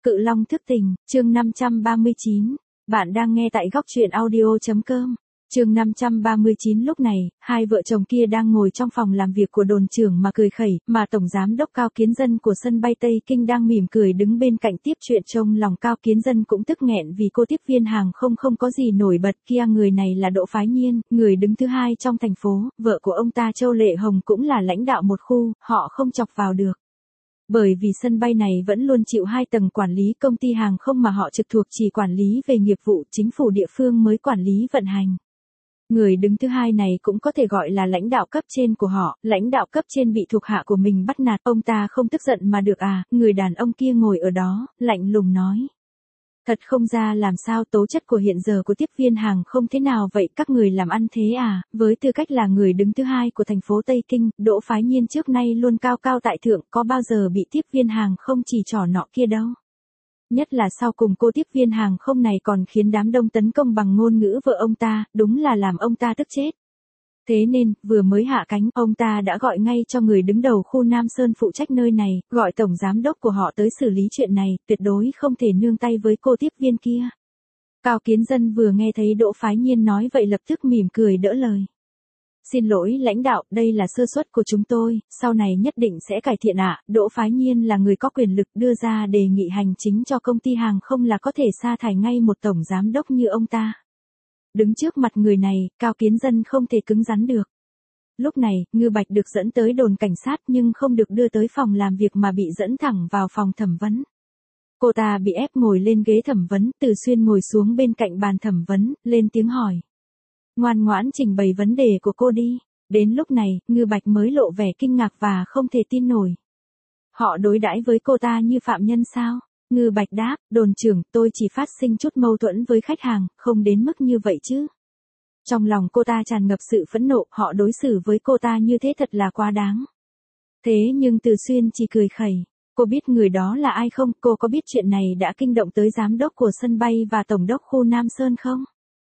Cự Long thức tỉnh, chương 539. Bạn đang nghe tại góc truyện audio.com. Chương 539. Lúc này, hai vợ chồng kia đang ngồi trong phòng làm việc của đồn trưởng mà cười khẩy, mà Tổng Giám đốc Cao Kiến Dân của sân bay Tây Kinh đang mỉm cười đứng bên cạnh tiếp chuyện. Trông lòng Cao Kiến Dân cũng tức nghẹn vì cô tiếp viên hàng không có gì nổi bật kia. Người này là Đỗ Phái Nhiên, người đứng thứ hai trong thành phố, vợ của ông ta Châu Lệ Hồng cũng là lãnh đạo một khu, họ không chọc vào được. Bởi vì sân bay này vẫn luôn chịu hai tầng quản lý, công ty hàng không mà họ trực thuộc chỉ quản lý về nghiệp vụ, chính phủ địa phương mới quản lý vận hành. Người đứng thứ hai này cũng có thể gọi là lãnh đạo cấp trên của họ, lãnh đạo cấp trên bị thuộc hạ của mình bắt nạt, ông ta không tức giận mà được à? Người đàn ông kia ngồi ở đó, lạnh lùng nói. Thật không ra làm sao, tố chất của hiện giờ của tiếp viên hàng không thế nào vậy, các người làm ăn thế à? Với tư cách là người đứng thứ hai của thành phố Tây Kinh, Đỗ Phái Nhiên trước nay luôn cao cao tại thượng, có bao giờ bị tiếp viên hàng không chỉ trỏ nọ kia đâu. Nhất là sau cùng cô tiếp viên hàng không này còn khiến đám đông tấn công bằng ngôn ngữ vợ ông ta, đúng là làm ông ta tức chết. Thế nên, vừa mới hạ cánh, ông ta đã gọi ngay cho người đứng đầu khu Nam Sơn phụ trách nơi này, gọi tổng giám đốc của họ tới xử lý chuyện này, tuyệt đối không thể nương tay với cô tiếp viên kia. Cao Kiến Dân vừa nghe thấy Đỗ Phái Nhiên nói vậy lập tức mỉm cười đỡ lời. Xin lỗi lãnh đạo, đây là sơ suất của chúng tôi, sau này nhất định sẽ cải thiện ạ. Đỗ Phái Nhiên là người có quyền lực, đưa ra đề nghị hành chính cho công ty hàng không là có thể sa thải ngay một tổng giám đốc như ông ta. Đứng trước mặt người này, Cao Kiến Dân không thể cứng rắn được. Lúc này, Ngư Bạch được dẫn tới đồn cảnh sát nhưng không được đưa tới phòng làm việc mà bị dẫn thẳng vào phòng thẩm vấn. Cô ta bị ép ngồi lên ghế thẩm vấn, Từ Xuyên ngồi xuống bên cạnh bàn thẩm vấn, lên tiếng hỏi. Ngoan ngoãn trình bày vấn đề của cô đi. Đến lúc này, Ngư Bạch mới lộ vẻ kinh ngạc và không thể tin nổi. Họ đối đãi với cô ta như phạm nhân sao? Ngư Bạch đáp, đồn trưởng, tôi chỉ phát sinh chút mâu thuẫn với khách hàng, không đến mức như vậy chứ. Trong lòng cô ta tràn ngập sự phẫn nộ, họ đối xử với cô ta như thế thật là quá đáng. Thế nhưng Từ Xuyên chỉ cười khẩy. Cô biết người đó là ai không? Cô có biết chuyện này đã kinh động tới giám đốc của sân bay và tổng đốc khu Nam Sơn không?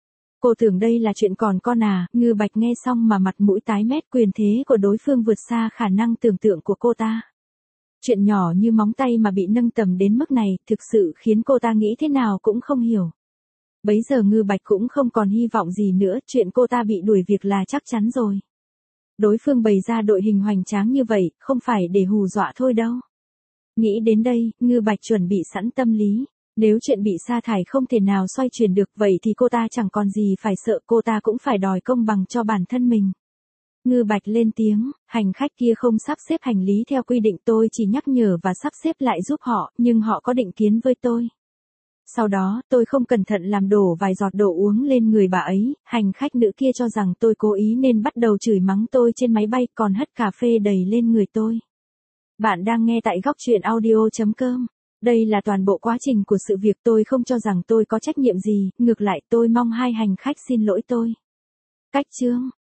Cô tưởng đây là chuyện còn con à? Ngư Bạch nghe xong mà mặt mũi tái mét, quyền thế của đối phương vượt xa khả năng tưởng tượng của cô ta. Chuyện nhỏ như móng tay mà bị nâng tầm đến mức này, thực sự khiến cô ta nghĩ thế nào cũng không hiểu. Bấy giờ Ngư Bạch cũng không còn hy vọng gì nữa, chuyện cô ta bị đuổi việc là chắc chắn rồi. Đối phương bày ra đội hình hoành tráng như vậy, không phải để hù dọa thôi đâu. Nghĩ đến đây, Ngư Bạch chuẩn bị sẵn tâm lý. Nếu chuyện bị sa thải không thể nào xoay chuyển được vậy thì cô ta chẳng còn gì phải sợ, cô ta cũng phải đòi công bằng cho bản thân mình. Ngư Bạch lên tiếng, hành khách kia không sắp xếp hành lý theo quy định, tôi chỉ nhắc nhở và sắp xếp lại giúp họ, nhưng họ có định kiến với tôi. Sau đó, tôi không cẩn thận làm đổ vài giọt đồ uống lên người bà ấy, hành khách nữ kia cho rằng tôi cố ý nên bắt đầu chửi mắng tôi trên máy bay, còn hất cà phê đầy lên người tôi. Bạn đang nghe tại góc truyện audio.com. Đây là toàn bộ quá trình của sự việc, tôi không cho rằng tôi có trách nhiệm gì, ngược lại tôi mong hai hành khách xin lỗi tôi. Cách chương